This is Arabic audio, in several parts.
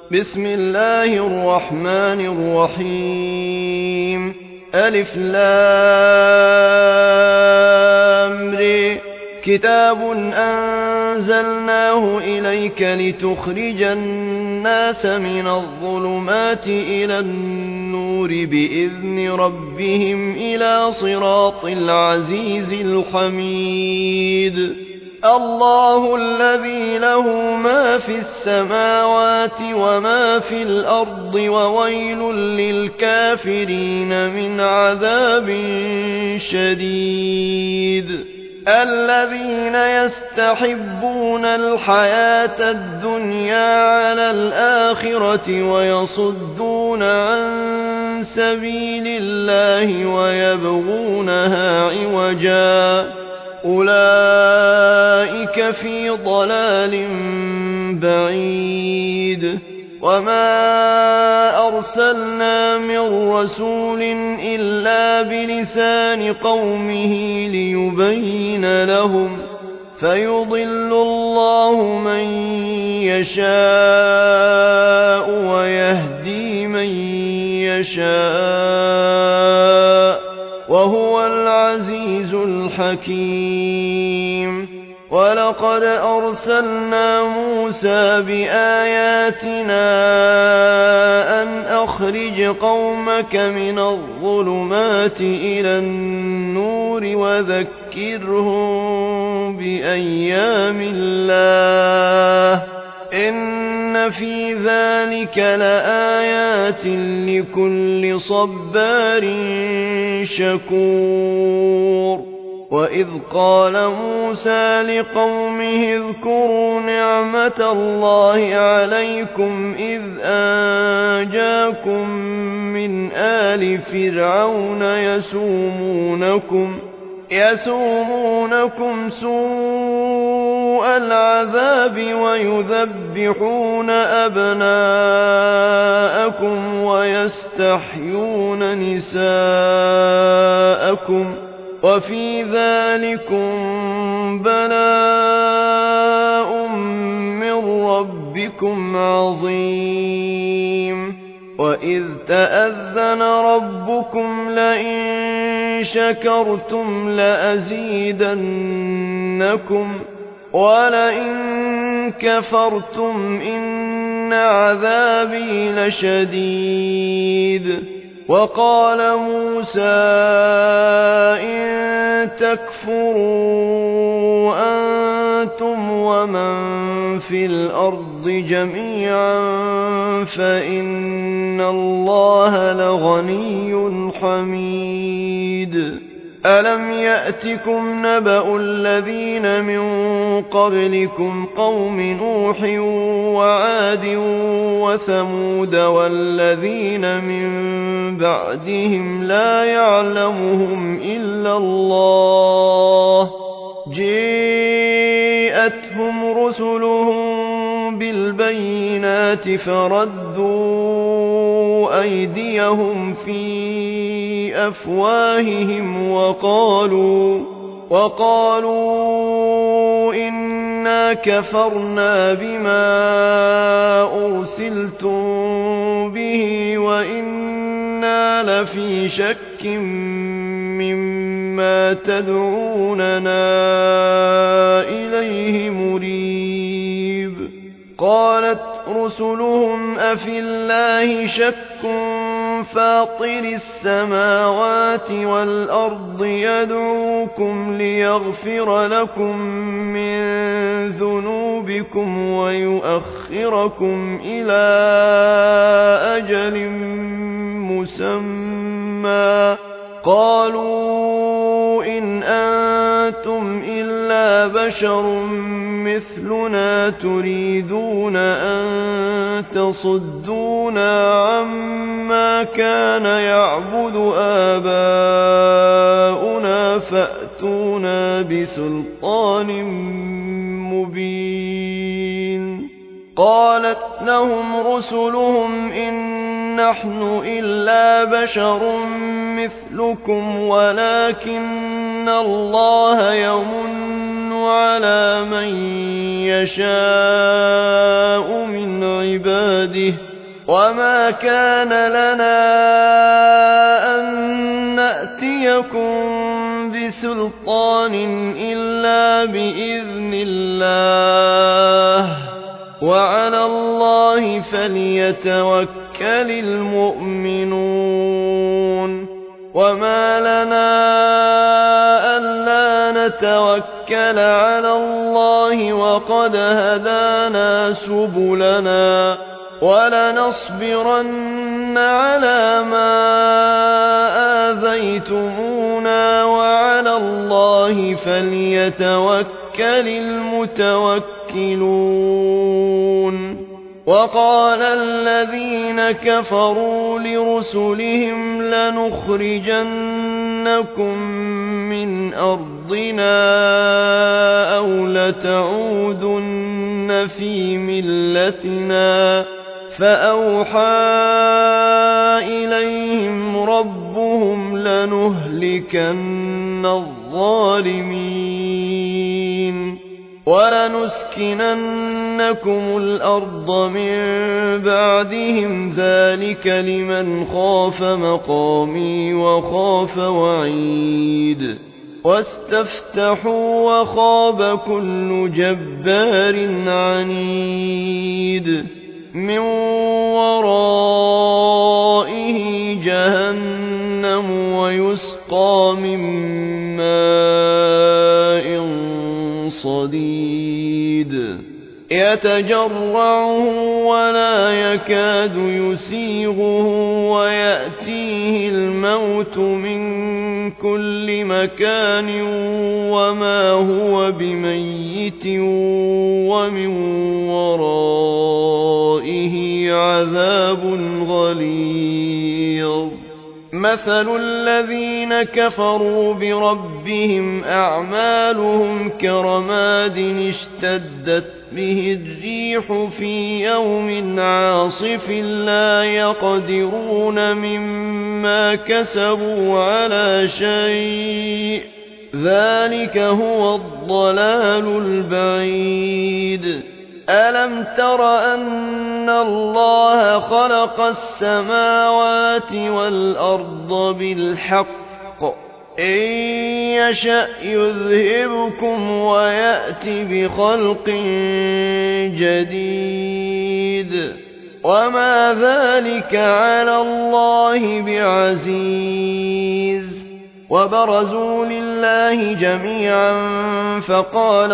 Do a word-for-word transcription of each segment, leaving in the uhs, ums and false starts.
بسم الله الرحمن الرحيم. ألف لام ر. كتاب أنزلناه إليك لتخرج الناس من الظلمات إلى النور بإذن ربهم إلى صراط العزيز الحميد. الله الذي له ما في السماوات وما في الأرض وويل للكافرين من عذاب شديد. الذين يستحبون الحياة الدنيا على الآخرة ويصدون عن سبيل الله ويبغونها عوجا أولئك في ضلال بعيد. وما أرسلنا من رسول إلا بلسان قومه ليبين لهم فيضل الله من يشاء ويهدي من يشاء وهو العزيز الحكيم. ولقد أرسلنا موسى بآياتنا أن أخرج قومك من الظلمات إلى النور وذكرهم بأيام الله إن في ذلك لآيات لكل صبار شكور. وإذ قال موسى لقومه اذكروا نعمة الله عليكم إذ أنجاكم من آل فرعون يسومونكم يسومونكم سوء العذاب ويذبحون أبناءكم ويستحيون نساءكم وفي ذلكم بلاء من ربكم عظيم. وإذ تأذن ربكم لئن شكرتم لأزيدنكم ولئن كفرتم إن عذابي لشديد. وقال موسى إن تكفروا أنتم ومن في الأرض جميعا فإن الله لغني حميد. ألم يأتكم نبأ الذين من قبلكم قوم نوح وعاد وثمود والذين من بعدهم لا يعلمهم إلا الله جاءتهم رسلهم بالبينات فردوا أيديهم في أفواههم وقالوا وقالوا إنا كفرنا بما أرسلتم به وإنا لفي شك مما تدعوننا إليه مريب. قالت رسلهم أفي الله شك فاطر السماوات والأرض يدعوكم ليغفر لكم من ذنوبكم ويؤخركم إلى أجل مسمى قالوا إن أنتم إلا بشر مثلنا تريدون أن تصدونا عما كان يعبد آباؤنا فأتونا بسلطان مبين. قالت لهم رسلهم إن نحن إلا بشر مثلكم ولكن الله يمن على من يشاء من عباده وما كان لنا أن نأتيكم بسلطان إلا بإذن الله وعلى الله فليتوكل المؤمنون وما لنا ألا نتوكل على الله وقد هدانا سبلنا ولنصبرن على ما آذيتمونا وعلى الله فليتوكل المتوكلون وقال الذين كفروا لرسلهم لنخرجنكم من أرضنا أو لتعودن في ملتنا فأوحى إليهم ربهم لنهلكن الظالمين ولنسكننكم الأرض من بعدهم ذلك لمن خاف مقامي وخاف وعيد واستفتحوا وخاب كل جبار عنيد من ورائه جهنم ويسقى من ماء صديد يتجرعه ولا يكاد يسيغه ويأتيه الموت من كل مكان وما هو بميت ومن ورائه عذاب غليظ مثل الذين كفروا بربهم أعمالهم كرماد اشتدت به الريح في يوم عاصف لا يقدرون مما كسبوا على شيء ذلك هو الضلال البعيد ألم تر أن الله خلق السماوات والأرض بالحق إن يشأ يذهبكم ويأت بخلق جديد وما ذلك على الله بعزيز وبرزوا لله جميعا فقال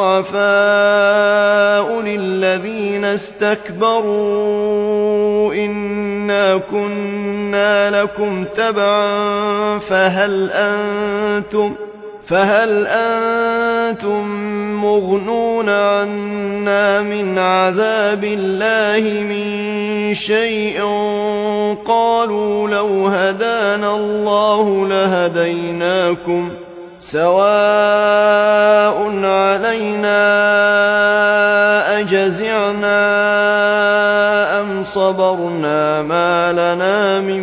الضعفاء للذين استكبروا إنا كنا لكم تبعا فهل أنتم فهل أنتم مغنون عنا من عذاب الله من شيء قالوا لو هدانا الله لهديناكم سواء علينا أجزعنا أم صبرنا ما لنا من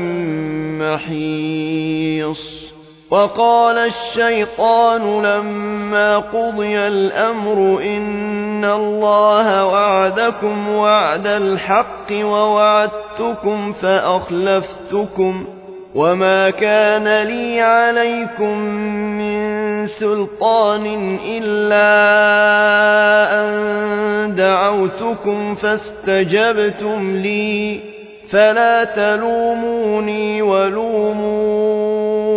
محيص وقال الشيطان لما قضي الأمر إن الله وعدكم وعد الحق ووعدتكم فأخلفتكم وما كان لي عليكم من سلطان إلا أن دعوتكم فاستجبتم لي فلا تلوموني ولوموا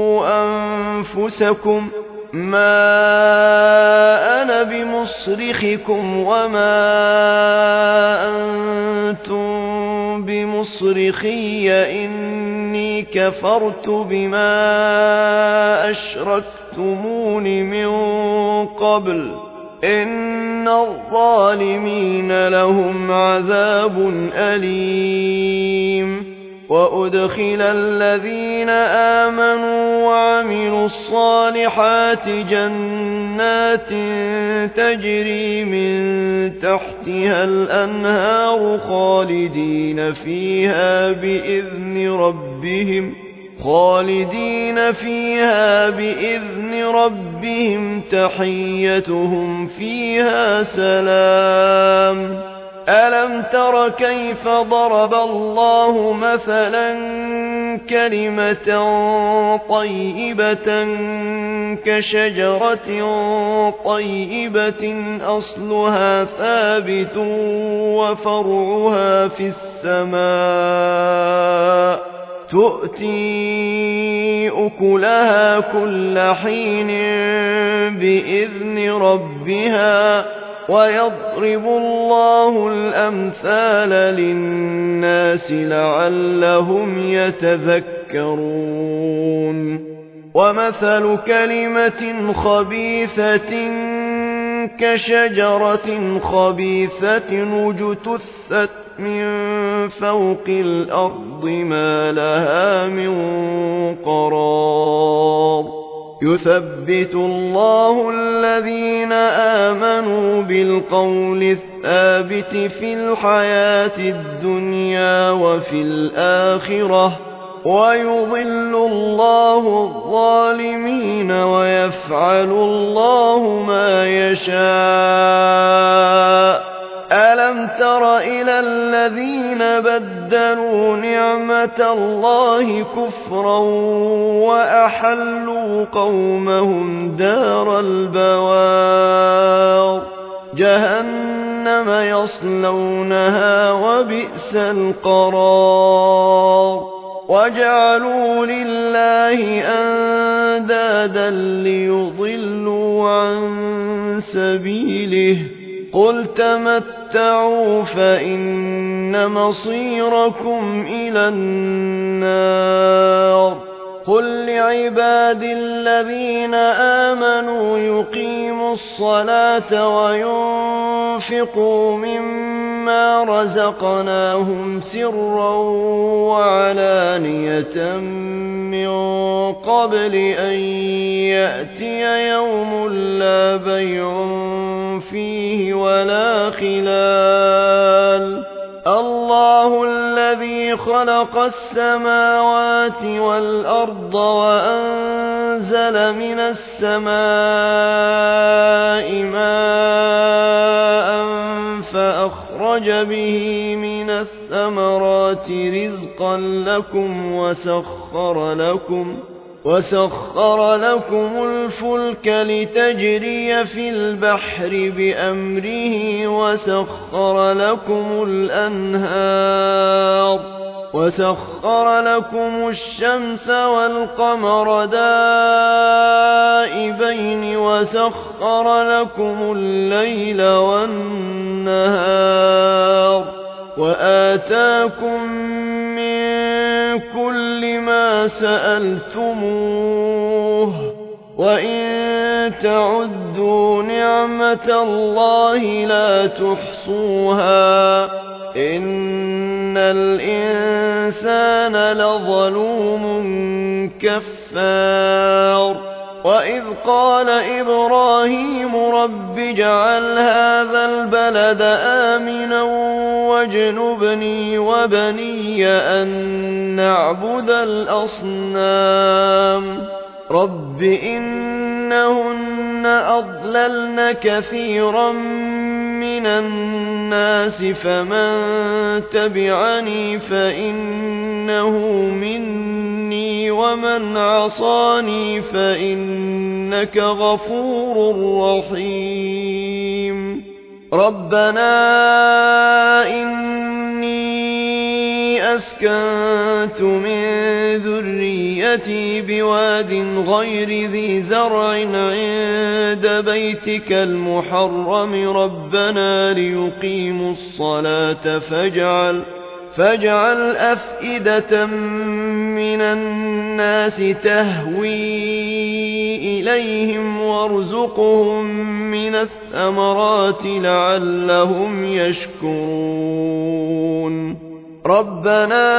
أنفسكم ما أنا بمصرخكم وما أنتم بمصرخي إني كفرت بما أشركتمون من قبل إن الظالمين لهم عذاب أليم وأدخل الذين آمنوا وعملوا الصالحات جنات تجري من تحتها الأنهار خالدين فيها بإذن ربهم خالدين فيها بإذن ربهم تحيتهم فيها سلام ألم تر كيف ضرب الله مثلا كلمة طيبة كشجرة طيبة أصلها ثابت وفرعها في السماء تؤتي أكلها كل حين بإذن ربها ويضرب الله الأمثال للناس لعلهم يتذكرون ومثل كلمة خبيثة كشجرة خبيثة اجتثت من فوق الأرض ما لها من قرار يثبت الله الذين آمنوا بالقول الثابت في الحياة الدنيا وفي الآخرة ويضل الله الظالمين ويفعل الله ما يشاء ألم تر إلى الذين بدلوا نعمة الله كفرا وأحلوا قومهم دار البوار جهنم يصلونها وبئس القرار وجعلوا لله أندادا ليضلوا عن سبيله قل تمتعوا فإن مصيركم إلى النار قل لعبادي الذين آمنوا يقيموا الصلاة وينفقوا مما رزقناهم سرا وعلانية من قبل أن يأتي يوم لا بيع فيه ولا خلال الله الذي خلق السماوات والأرض وأنزل من السماء ماء فأخرج به من الثمرات رزقا لكم وسخر لكم وسخر لكم الفلك لتجري في البحر بأمره وسخر لكم الأنهار وسخر لكم الشمس والقمر دائبين وسخر لكم الليل والنهار وآتاكم من كل ما سألتموه وإن تعدوا نعمة الله لا تحصوها إن الإنسان لظلوم كفار وإذ قال إبراهيم رب اجعل هذا البلد آمنا واجنبني وبني أن نعبد الأصنام رب إنهن أضللن كثيرا من الناس فمن تبعني فإنه مني ومن عصاني فإنك غفور رحيم ربنا إني أسكنت من ذريتي بواد غير ذي زرع عند بيتك المحرم ربنا ليقيموا الصلاة فاجعل فاجعل أفئدة من الناس تهوي إليهم وارزقهم من الثمرات لعلهم يشكرون ربنا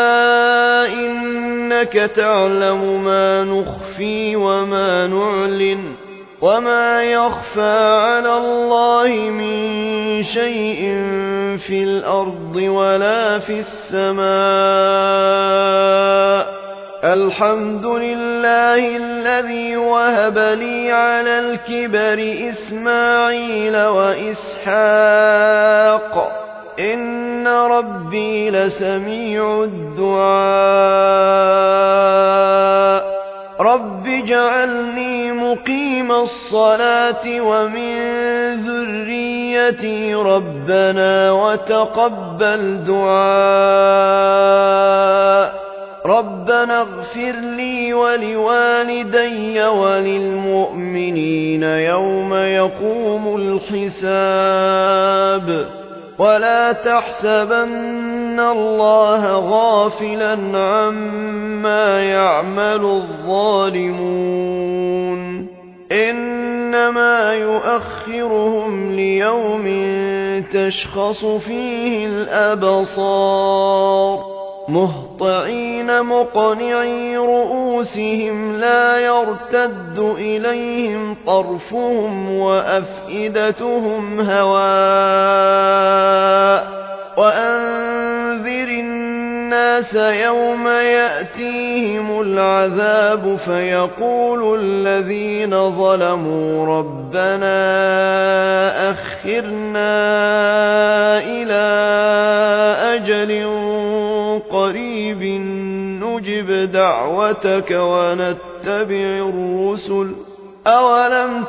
إنك تعلم ما نخفي وما نعلن وما يخفى على الله من شيء في الأرض ولا في السماء الحمد لله الذي وهب لي على الكبر إسماعيل وإسحاق إن ربي لسميع الدعاء رب اجعلني مقيم الصلاة ومن ذريتي ربنا وتقبل دعاء ربنا اغفر لي ولوالدي وللمؤمنين يوم يقوم الحساب ولا تحسبن الله غافلا عما يعمل الظالمون إنما يؤخرهم ليوم تشخص فيه الأبصار مهطعين مقنعي رؤوسهم لا يرتد إليهم طرفهم وأفئدتهم هواء وأنذر الناس يوم يأتيهم العذاب فيقول الذين ظلموا ربنا أخرنا إلى أجل قريب نجب دعوتك ونتبع الرسل أولم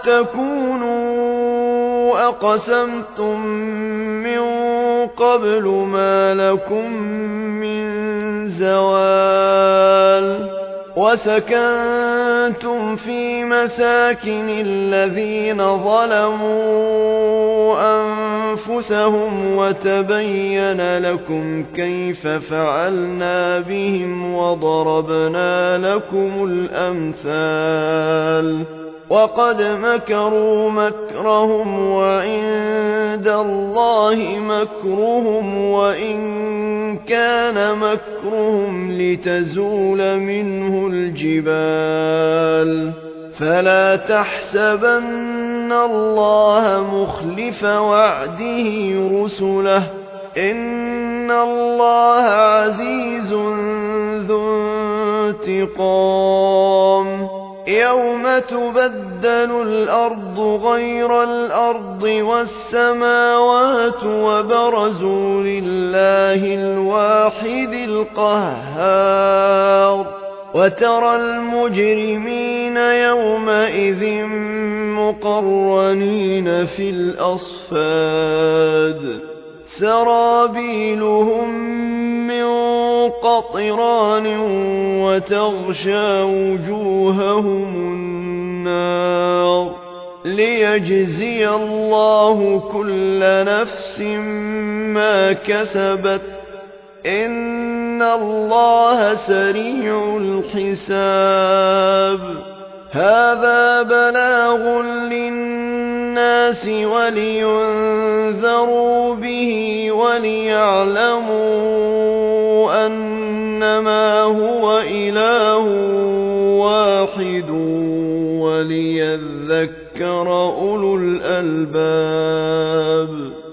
تكونوا أقسمتم من قبل ما لكم من زوال وسكنتم في مساكن الذين ظلموا أنفسهم وتبين لكم كيف فعلنا بهم وضربنا لكم الأمثال وقد مكروا مكرهم وعند الله مكرهم وإن كان مكرهم لتزول منه الجبال فلا تحسبن الله مخلف وعده رسله إن الله عزيز ذو انتقام يوم تبدل الأرض غير الأرض والسماوات وبرزوا لله الواحد القهار وترى المجرمين يومئذ مقرنين في الأصفاد سرابيلهم من قطران وتغشى وجوههم النار ليجزي الله كل نفس ما كسبت إن الله سريع الحساب هذا بلاغ للناس ولينذروا به وليعلموا أنما هو إله واحد وليذكر أولو الألباب